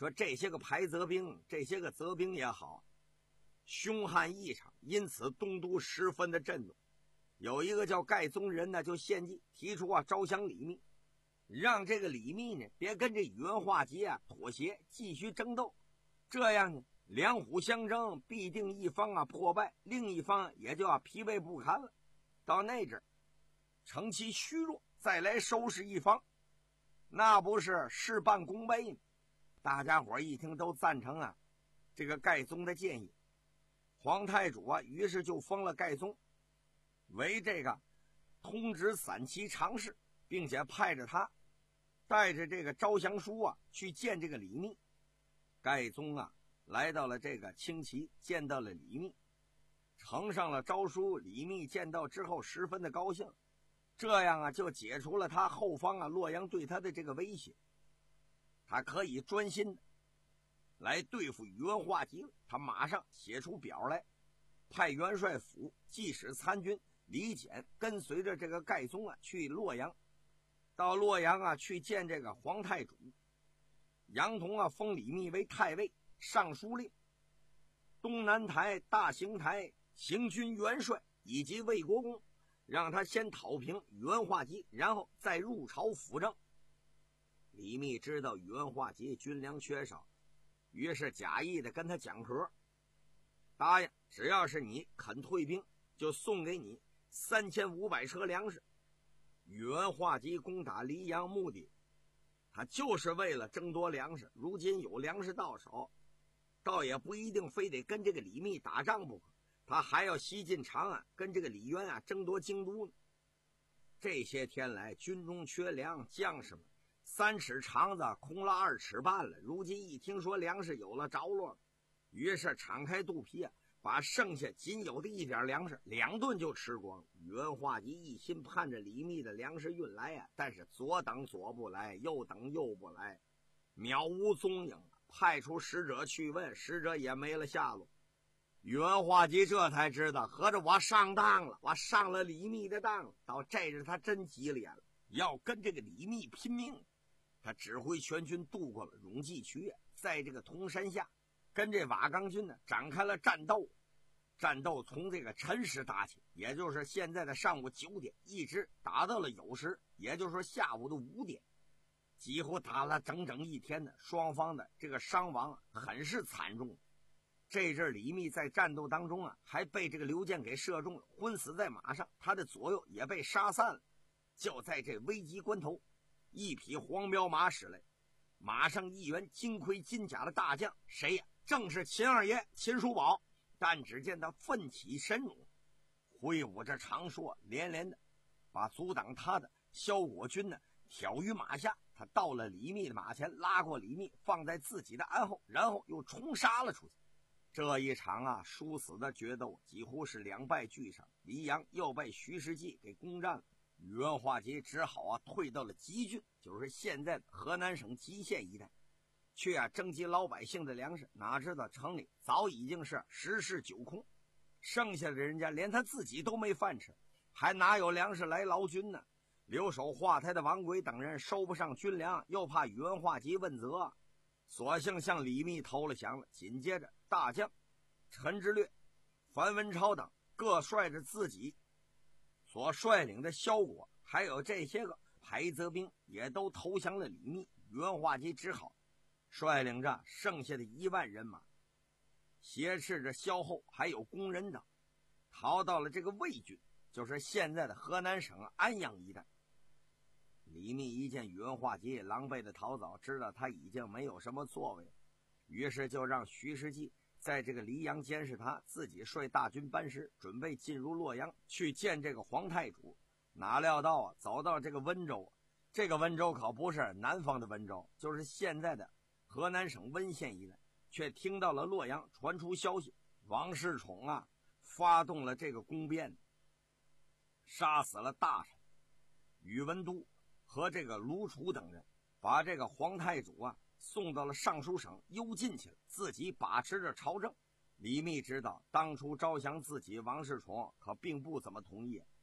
说这些个排责兵，这些个责兵也好，凶悍异常，因此东都十分的震怒。有一个叫盖宗人呢，就献计提出啊招降李密，让这个李密呢别跟这宇文化及啊妥协，继续争斗。这样呢，两虎相争，必定一方啊破败，另一方也就要疲惫不堪了。到那阵乘其虚弱，再来收拾一方，那不是事半功倍吗？大家伙一听都赞成啊这个盖宗的建议。皇太主啊于是就封了盖宗为这个通直散骑常侍，并且派着他带着这个招降书啊去见这个李密。盖宗啊来到了这个青旗，见到了李密，呈上了诏书。李密见到之后十分的高兴，这样啊就解除了他后方啊洛阳对他的这个威胁，他可以专心的来对付宇文化及了。他马上写出表来，派元帅府记使参军李简跟随着这个盖宗啊去洛阳，到洛阳啊去见这个皇太主。杨同啊封李密为太尉、尚书令、东南台、大行台行军元帅以及魏国公，让他先讨平宇文化及，然后再入朝辅政。李密知道宇文化及军粮缺少，于是假意的跟他讲和，答应只要是你肯退兵，就送给你三千五百车粮食。宇文化及攻打黎阳目的，他就是为了争夺粮食。如今有粮食到手，倒也不一定非得跟这个李密打仗不可，他还要西进长安，跟这个李渊啊争夺京都呢。这些天来军中缺粮，将士们三尺肠子空了二尺半了，如今一听说粮食有了着落，于是敞开肚皮啊，把剩下仅有的一点粮食两顿就吃光。宇文化及一心盼着李密的粮食运来啊，但是左等左不来，右等右不来，渺无踪影。派出使者去问，使者也没了下落。宇文化及这才知道，合着我上当了，我上了李密的当了。到这日他真急了眼了，要跟这个李密拼命。他指挥全军渡过了永济渠，在这个铜山下跟这瓦岗军呢展开了战斗。战斗从这个辰时打起，也就是现在的上午九点，一直打到了酉时，也就是说下午的五点，几乎打了整整一天呢。双方的这个伤亡很是惨重。这阵李密在战斗当中啊，还被这个刘建给射中了，昏死在马上，他的左右也被杀散了。就在这危急关头，一匹黄骠马驶来，马上一员金盔金甲的大将，谁呀？正是秦二爷秦叔宝。但只见他奋起神勇，挥舞着长槊，连连的把阻挡他的萧果军呢挑于马下。他到了李密的马前，拉过李密，放在自己的鞍后，然后又冲杀了出去。这一场啊殊死的决斗几乎是两败俱伤，黎阳又被徐世绩给攻占了。宇文化及只好啊退到了集郡，就是现在的河南省集县一带，去啊征集老百姓的粮食。哪知道城里早已经是十室九空，剩下的人家连他自己都没饭吃，还哪有粮食来劳军呢？留守华台的王轨等人收不上军粮，又怕宇文化及问责，索性向李密投了降了。紧接着大将陈之略、樊文超等各率着自己所率领的萧果，还有这些个排责兵也都投降了李密。宇文化及只好率领着剩下的一万人马，挟持着萧后还有工人等，逃到了这个魏郡，就是现在的河南省安阳一带。李密一见宇文化及狼狈的逃走，知道他已经没有什么作为，于是就让徐世绩在这个黎阳监视他，自己率大军班师，准备进入洛阳去见这个皇太主。哪料到啊，走到这个温州，这个温州可不是南方的温州，就是现在的河南省温县一带，却听到了洛阳传出消息，王世充啊发动了这个宫变，杀死了大臣宇文都和这个卢楚等人，把这个皇太主啊送到了尚书省幽禁去了，自己把持着朝政。李密知道当初招降自己王世充可并不怎么同意，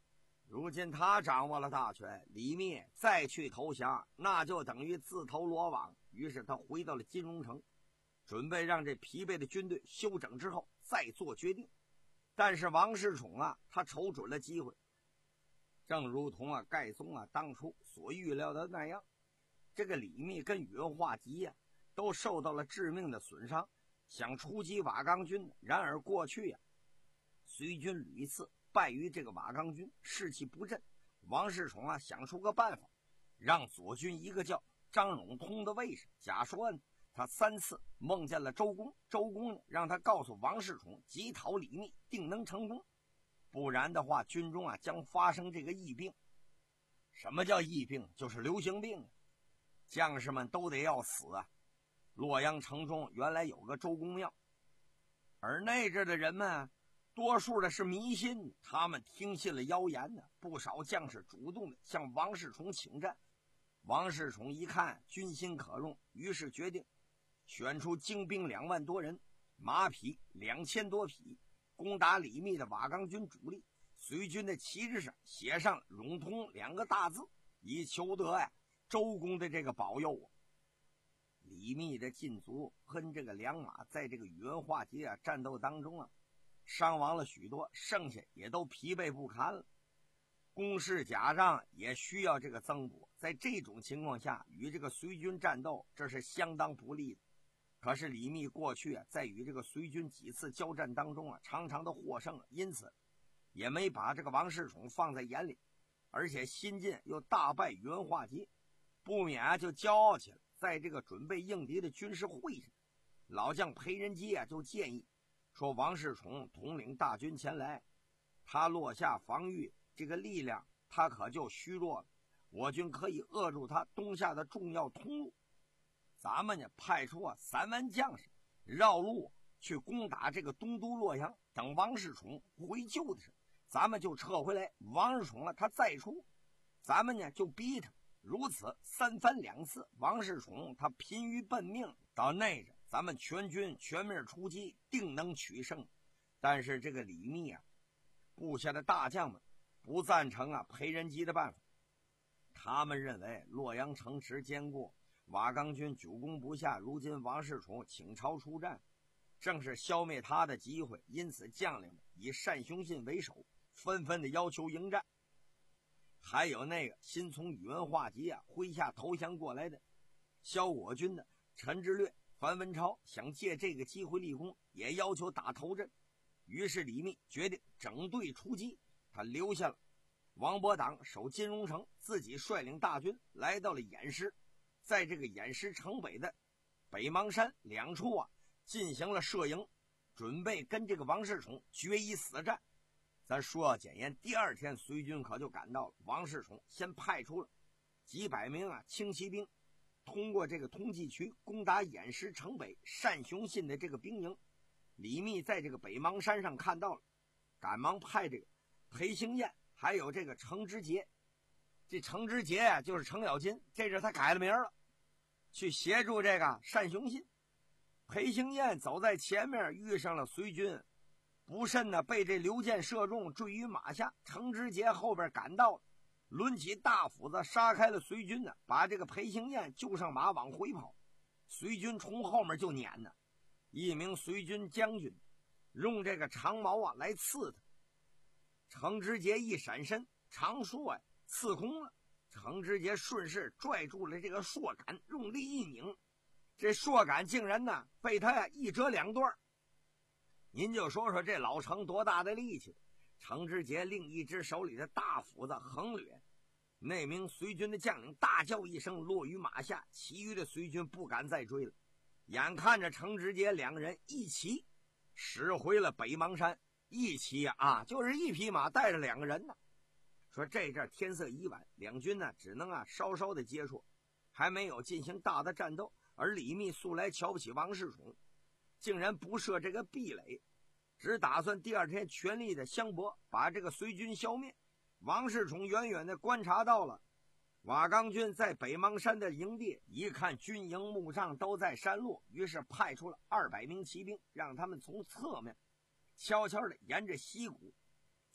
如今他掌握了大权，李密再去投降，那就等于自投罗网。于是他回到了金融城，准备让这疲惫的军队休整之后再做决定。但是王世充啊，他瞅准了机会，正如同啊盖松啊当初所预料的那样，这个李密跟宇文化及呀、啊、都受到了致命的损伤，想出击瓦岗军。然而过去呀、啊，隋军屡次败于这个瓦岗军，士气不振。王世充啊想出个办法，让左军一个叫张永通的卫士假说呢，他三次梦见了周公，周公呢让他告诉王世充击讨李密定能成功，不然的话军中啊将发生这个疫病。什么叫疫病？就是流行病啊，将士们都得要死啊。洛阳城中原来有个周公庙，而那阵的人们多数的是迷信，他们听信了谣言呢，不少将士主动的向王世充请战。王世充一看军心可用，于是决定选出精兵两万多人，马匹两千多匹，攻打李密的瓦岗军主力。隋军的旗帜上写上永通两个大字，以求得呀周公的这个保佑啊。李密的禁卒跟这个良马在这个宇文化及啊战斗当中啊伤亡了许多，剩下也都疲惫不堪了。攻势甲仗也需要这个增补，在这种情况下与这个隋军战斗，这是相当不利的。可是李密过去啊在与这个隋军几次交战当中啊常常的获胜，因此也没把这个王世充放在眼里，而且新晋又大败宇文化及，不免啊就骄傲起来。在这个准备应敌的军事会上，老将裴仁基啊就建议说，王世充统领大军前来，他落下防御这个力量，他可就虚弱了，我军可以扼住他东下的重要通路。咱们呢派出啊三万将士绕路去攻打这个东都洛阳，等王世充回救的时候，咱们就撤回来。王世充啊他再出，咱们呢就逼他。如此三番两次，王世充他疲于奔命，到那时咱们全军全面出击，定能取胜。但是这个李密啊部下的大将们不赞成啊裴仁基的办法，他们认为洛阳城池坚固，瓦岗军久攻不下，如今王世充倾巢出战，正是消灭他的机会，因此将领们以单雄信为首，纷纷的要求迎战。还有那个新从宇文化及啊麾下投降过来的萧果军的陈之略、樊文超，想借这个机会立功，也要求打头阵。于是李密决定整队出击，他留下了王伯党守金融城，自己率领大军来到了偃师，在这个偃师城北的北邙山两处啊进行了设营，准备跟这个王世充决一死战。咱说要检验，第二天隋军可就赶到了。王世充先派出了几百名啊轻骑兵，通过这个通济渠攻打偃师城北单雄信的这个兵营。李密在这个北邙山上看到了，赶忙派这个裴兴彦还有这个程之杰，这程之杰啊就是程咬金，这是他改了名了，去协助这个单雄信。裴兴彦走在前面，遇上了隋军，不慎呢被这刘建射中，坠于马下。程之杰后边赶到了，抡起大斧子杀开了隋军呢，把这个裴兴彦救上马往回跑。隋军从后面就撵呢，一名隋军将军用这个长矛啊来刺他，程之杰一闪身，长槊啊刺空了，程之杰顺势拽住了这个槊杆，用力一拧，这槊杆竟然呢被他呀一折两段。您就说说这老程多大的力气。程之杰另一只手里的大斧子横掠，那名隋军的将领大叫一声，落于马下，其余的隋军不敢再追了。眼看着程之杰两个人一起驶回了北邙山，一起啊就是一匹马带着两个人呢。说这阵天色已晚，两军呢只能啊稍稍的接触，还没有进行大的战斗。而李密素来瞧不起王世充，竟然不设这个壁垒，只打算第二天全力的相搏，把这个隋军消灭。王世充远远的观察到了瓦岗军在北邙山的营地，一看军营木帐都在山路，于是派出了二百名骑兵，让他们从侧面悄悄的沿着溪谷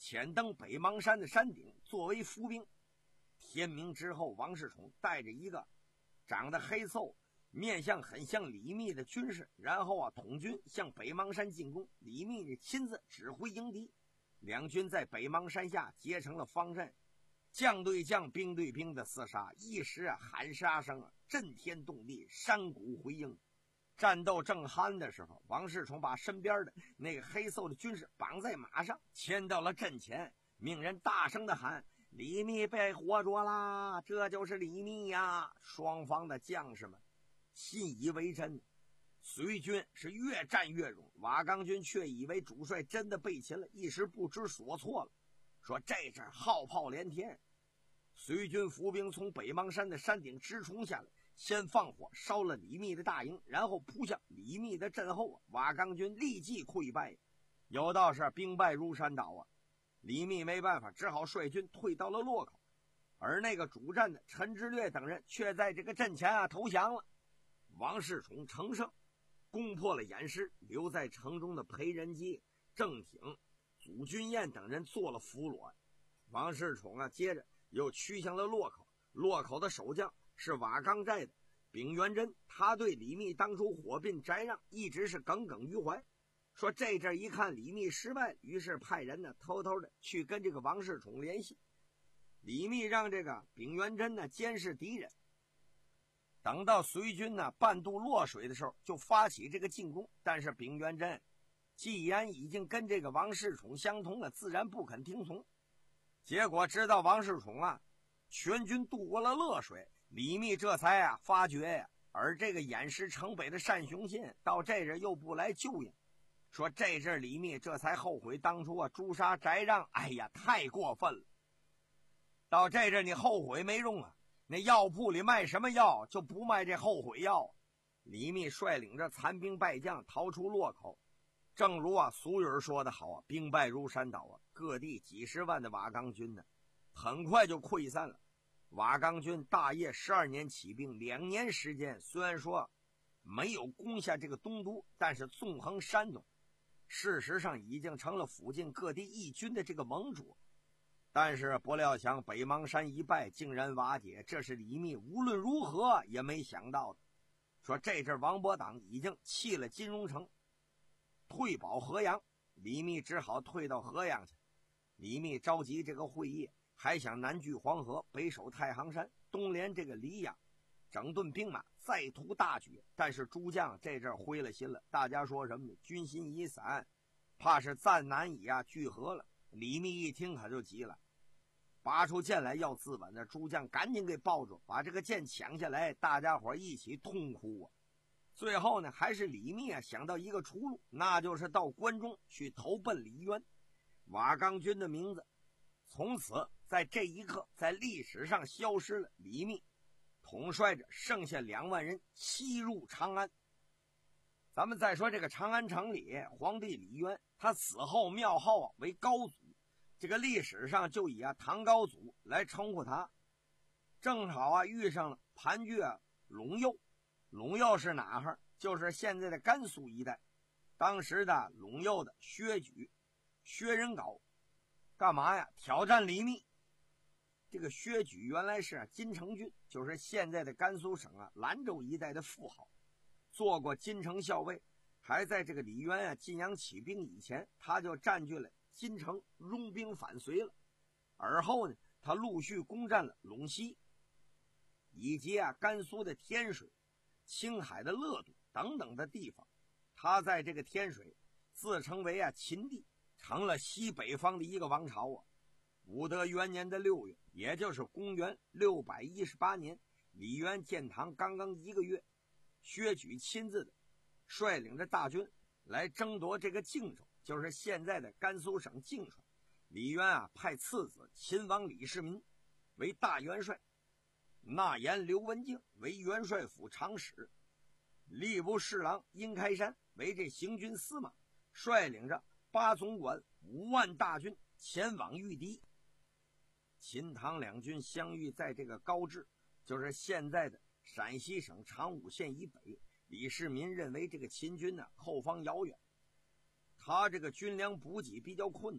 潜登北邙山的山顶作为伏兵。天明之后，王世充带着一个长得黑瘦、面相很像李密的军士，然后啊统军向北邙山进攻。李密亲自指挥迎敌，两军在北邙山下结成了方阵，将对将、兵对兵的厮杀，一时啊喊杀声啊震天动地，山谷回应。战斗正酣的时候，王世充把身边的那个黑瘦的军士绑在马上，牵到了阵前，命人大声的喊：李密被活捉啦！这就是李密呀！双方的将士们信以为真，隋军是越战越勇，瓦岗军却以为主帅真的被擒了，一时不知所措了，说这阵号炮连天。隋军伏兵从北邙山的山顶直冲下来，先放火烧了李密的大营，然后扑向李密的阵后，瓦岗军立即溃败，有道是兵败如山倒啊。李密没办法，只好率军退到了洛口，而那个主战的陈之略等人却在这个阵前啊投降了。王世充乘胜攻破了偃师，留在城中的裴仁基、郑挺、祖君彦等人做了俘虏。王世充啊接着又趋向了洛口，洛口的守将是瓦岗寨的丙元贞，他对李密当初火并翟让一直是耿耿于怀，说这阵一看李密失败，于是派人呢偷偷的去跟这个王世充联系。李密让这个丙元贞呢监视敌人，等到隋军呢半渡洛水的时候，就发起这个进攻。但是丙元贞既然已经跟这个王世充相通了，自然不肯听从。结果直到王世充啊全军渡过了洛水，李密这才啊发觉呀、啊，而这个偃师城北的单雄信到这阵又不来救援，说这阵李密这才后悔当初啊诛杀翟让，哎呀太过分了。到这阵你后悔没用啊，那药铺里卖什么药就不卖这后悔药。李密率领着残兵败将逃出洛口，正如啊俗语说的好啊，兵败如山倒啊，各地几十万的瓦岗军呢很快就溃散了。瓦岗军大业十二年起兵，两年时间虽然说没有攻下这个东都，但是纵横山东，事实上已经成了附近各地义军的这个盟主。但是不料想北邙山一败竟然瓦解，这是李密无论如何也没想到的。说这阵王伯党已经弃了金融城，退保河阳，李密只好退到河阳去。李密召集这个会议，还想南据黄河，北守太行山，东连这个黎阳，整顿兵马，再图大举。但是诸将这阵灰了心了，大家说什么呢？军心已散，怕是暂难以啊聚合了。李密一听可就急了，拔出剑来要自刎的诸将赶紧给抱住，把这个剑抢下来，大家伙一起痛哭啊。最后呢，还是李密啊想到一个出路，那就是到关中去投奔李渊。瓦岗军的名字从此在这一刻在历史上消失了。李密统帅着剩下两万人西入长安。咱们再说这个长安城里，皇帝李渊他死后庙号啊为高祖，这个历史上就以啊唐高祖来称呼他。正好啊遇上了盘踞啊陇右，陇右是哪哈？就是现在的甘肃一带。当时的陇右的薛举、薛仁杲干嘛呀？挑战李密。这个薛举原来是、啊、金城郡，就是现在的甘肃省啊兰州一带的富豪，做过金城校尉，还在这个李渊啊晋阳起兵以前，他就占据了金城，拥兵反隋了。而后呢，他陆续攻占了陇西，以及啊甘肃的天水、青海的乐都等等的地方。他在这个天水自称为啊秦帝，成了西北方的一个王朝啊。武德元年的六月，也就是公元六百一十八年，李渊建唐刚刚一个月，薛举亲自的率领着大军来争夺这个靖州，就是现在的甘肃省靖川。李渊啊派次子秦王李世民为大元帅，纳言刘文静为元帅府长史，吏部侍郎殷开山为这行军司马，率领着八总管五万大军前往御敌。秦唐两军相遇在这个高至，就是现在的陕西省长武县以北。李世民认为这个秦军呢后方遥远，他这个军粮补给比较困难，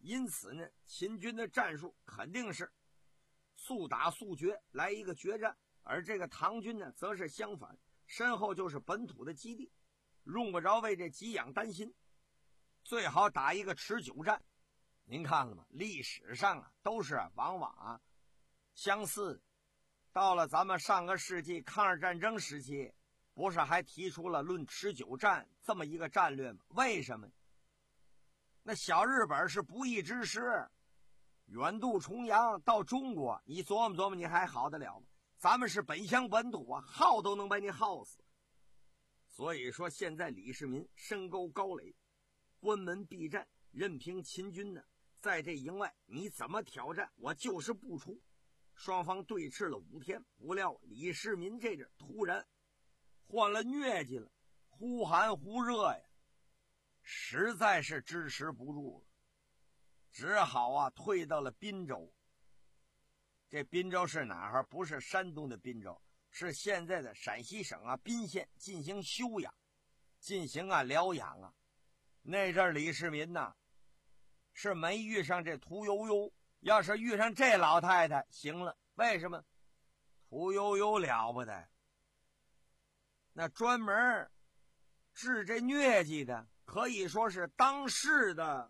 因此呢，秦军的战术肯定是速打速决，来一个决战。而这个唐军呢，则是相反，身后就是本土的基地，用不着为这给养担心，最好打一个持久战。您看了吗？历史上啊，都是啊往往啊相似。到了咱们上个世纪抗日战争时期，不是还提出了论持久战这么一个战略吗？为什么？那小日本是不义之师，远渡重洋到中国，你琢磨琢磨，你还好得了吗？咱们是本乡本土啊，耗都能把你耗死。所以说现在李世民深沟高垒，关门闭战，任凭秦军呢在这营外你怎么挑战，我就是不出。双方对峙了五天，不料李世民这阵突然换了疟疾了，忽寒忽热呀，实在是支持不住了，只好啊退到了滨州。这滨州是哪儿？不是山东的滨州，是现在的陕西省啊彬县，进行休养，进行啊疗养啊。那阵李世民呐，是没遇上这屠呦呦，要是遇上这老太太行了。为什么？屠呦呦了不得，那专门治这疟疾的，可以说是当世的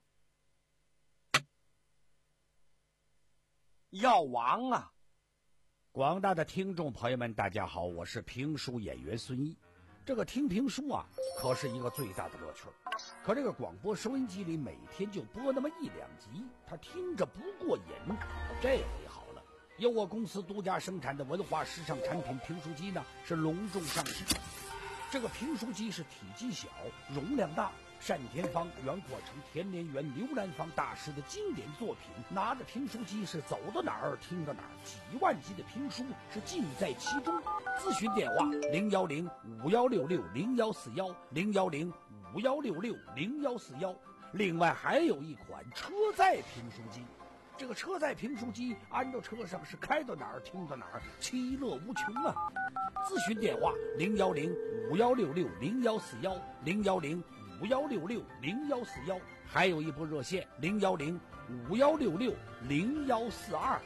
药王啊！ 广大的听众朋友们，大家好，我是评书演员孙一。这个听评书啊，可是一个最大的乐趣。可这个广播收音机里每天就播那么一两集，他听着不过瘾。这回好了，由我公司独家生产的文化时尚产品评书机呢，是隆重上市。这个评书机是体积小，容量大。单田芳、袁阔成、田连元、刘兰芳大师的经典作品，拿着评书机是走到哪儿听到哪儿，几万集的评书是尽在其中。咨询电话零幺零五幺六六零幺四幺零幺零五幺六六零幺四幺。另外还有一款车载评书机，这个车载评书机安到车上是开到哪儿听到哪儿，其乐无穷啊！咨询电话零幺零五幺六六零幺四幺零幺零五幺六六零幺四幺，还有一部热线零幺零五幺六六零幺四二。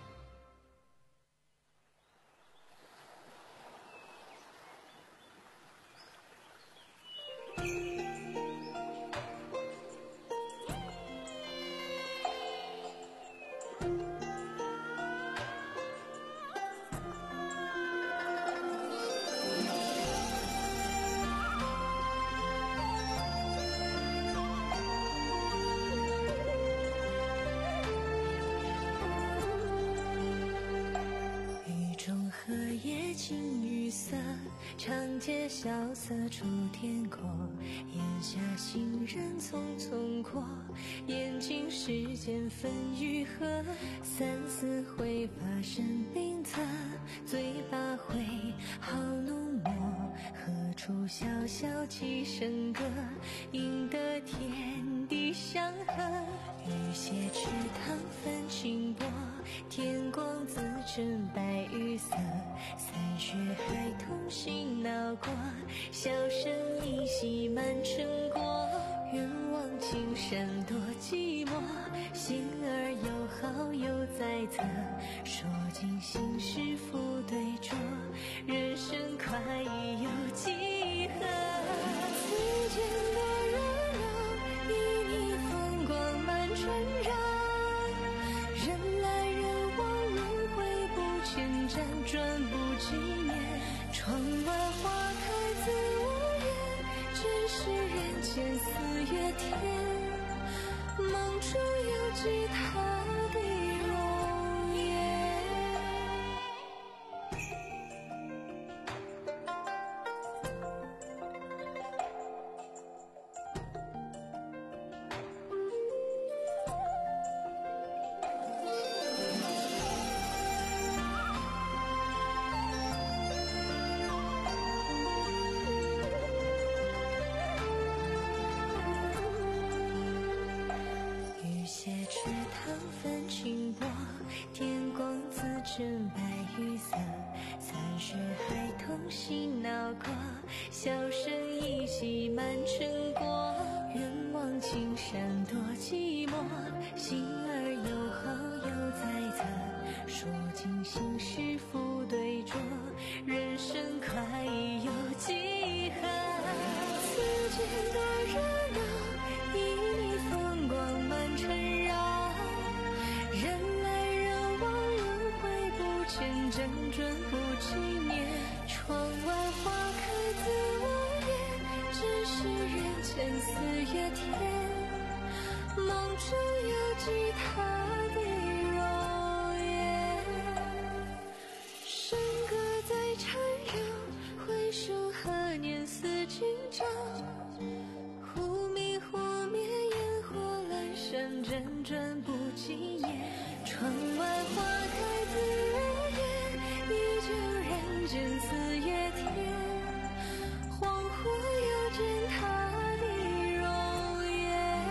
长街萧瑟出天国，眼下行人匆匆过，眼睛时间分与合，三四回发生病侧，嘴巴会好浓墨，何处潇潇几声歌，赢得天地相和。雨歇池塘分清波，天光自斟白玉色，三雪孩童行闹过，笑声依稀满城郭。愿望青山多寂寞，心儿有好友在侧，说尽心事付对酌，人生快意有几何。此间多热闹，旖旎风光满船绕，人来人往，轮回不前辗转不几年，窗外花开自我愿，真是人间四月天，梦中有几他的容颜。身白玉色，三雪孩童行闹过，笑声依稀满城郭。愿望青山多寂寞，心心是否对酌，人生快意有几何？此间的热闹，旖旎风光满尘绕，人来人往，轮回不见，辗转不几年。窗外花开自无言，只是人间四月天。梦中有几他的容颜，笙歌在缠绕，回首何年似今朝。忽明忽灭，烟火阑珊，辗转不几年。窗外花开自无言，依旧人间四月天。恍惚又见他的容颜。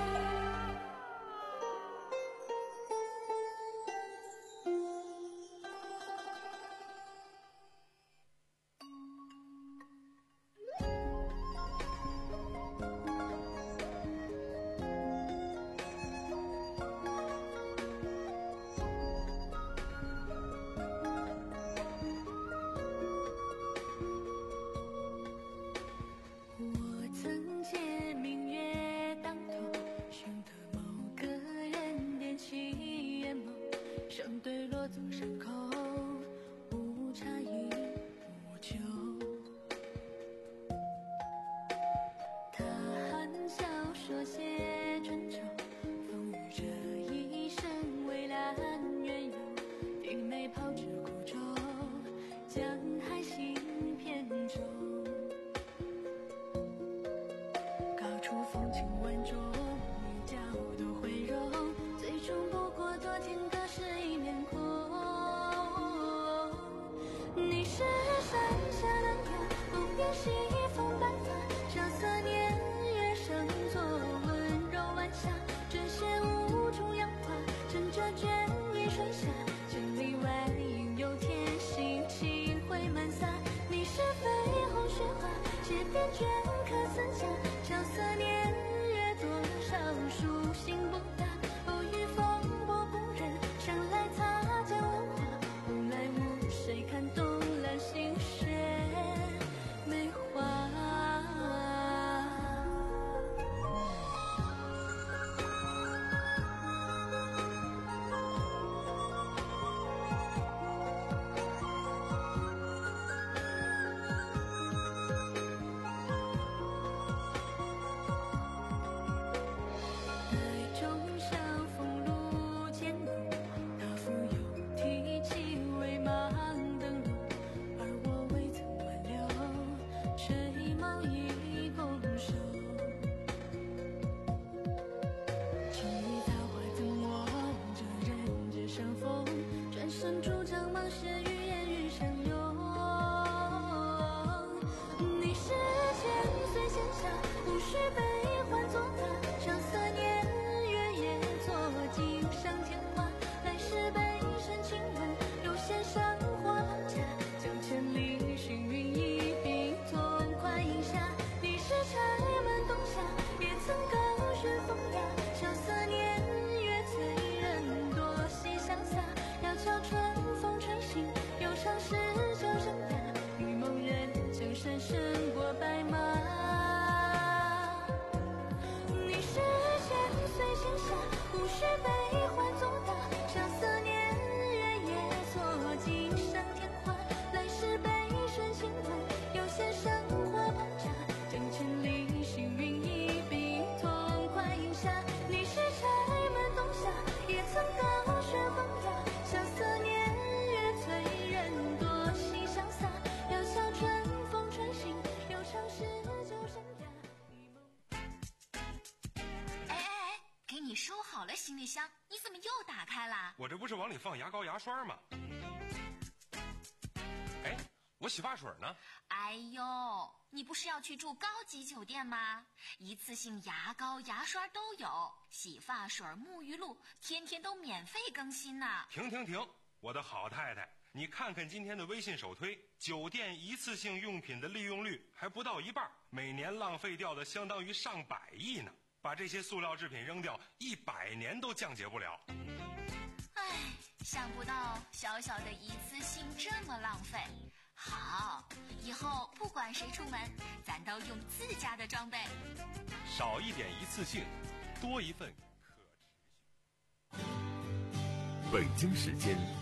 我曾借明月当头，寻得某个人点起眼眸，上对落座伤口，无茶亦无酒。他含笑说谢春秋，风雨这一生蔚蓝远游，低眉抛掷孤舟，江海行扁舟。高处风情万种，一角都会容，最终不过多天各是一面空。你是山下南游，梦远西风白发，萧瑟年月生作温柔晚霞，针线无处杨花，枕着卷衣水下，千里外应有天，心情会满洒。你是绯红雪花，街边镌刻森下，萧瑟年月多少书信不达，偶遇风波故人，想来擦肩问话，从来无谁看懂兰心雪梅花。待中晓风露渐浓，他复又提起微茫灯笼，而我未曾挽留，吹毛衣拱手。情意造化怎么这人之相逢，转身拄杖芒鞋，与烟雨相拥。你是千岁闲暇，无需悲欢作答，萧瑟年月也作锦上添花，来世杯深情吻，有些赏花捧茶，将千里行云一并痛快饮下。你是柴门冬夏，也曾高悬风雅，萧瑟年月催人多喜相洒，料峭春风吹醒，又尝诗酒生涯，一梦人江山胜过白马。你是千岁闲暇，无需悲欢作答，萧瑟年月也作锦上添花，来世杯深情吻，有些赏花捧茶，将千里行云一并痛快饮下。你是柴门冬夏，也曾高悬风雅，萧瑟年月催人多喜相洒，料峭春风吹醒，又尝诗酒生涯，一梦。 哎哎哎，给你收好了行李箱，你怎么又打开啦？ 我这不是往里放牙膏牙刷吗？哎，我洗发水呢？ 哎呦，你不是要去住高级酒店吗？一次性牙膏、牙刷都有，洗发水、沐浴露，天天都免费更新呢。 停停停，我的好太太，你看看今天的微信首推，酒店一次性用品的利用率还不到一半，每年浪费掉的相当于上百亿呢。把这些塑料制品扔掉，一百年都降解不了。 唉， 想不到小小的一次性这么浪费。好，以后不管谁出门，咱都用自家的装备。 少一点一次性，多一份可持续。 北京时间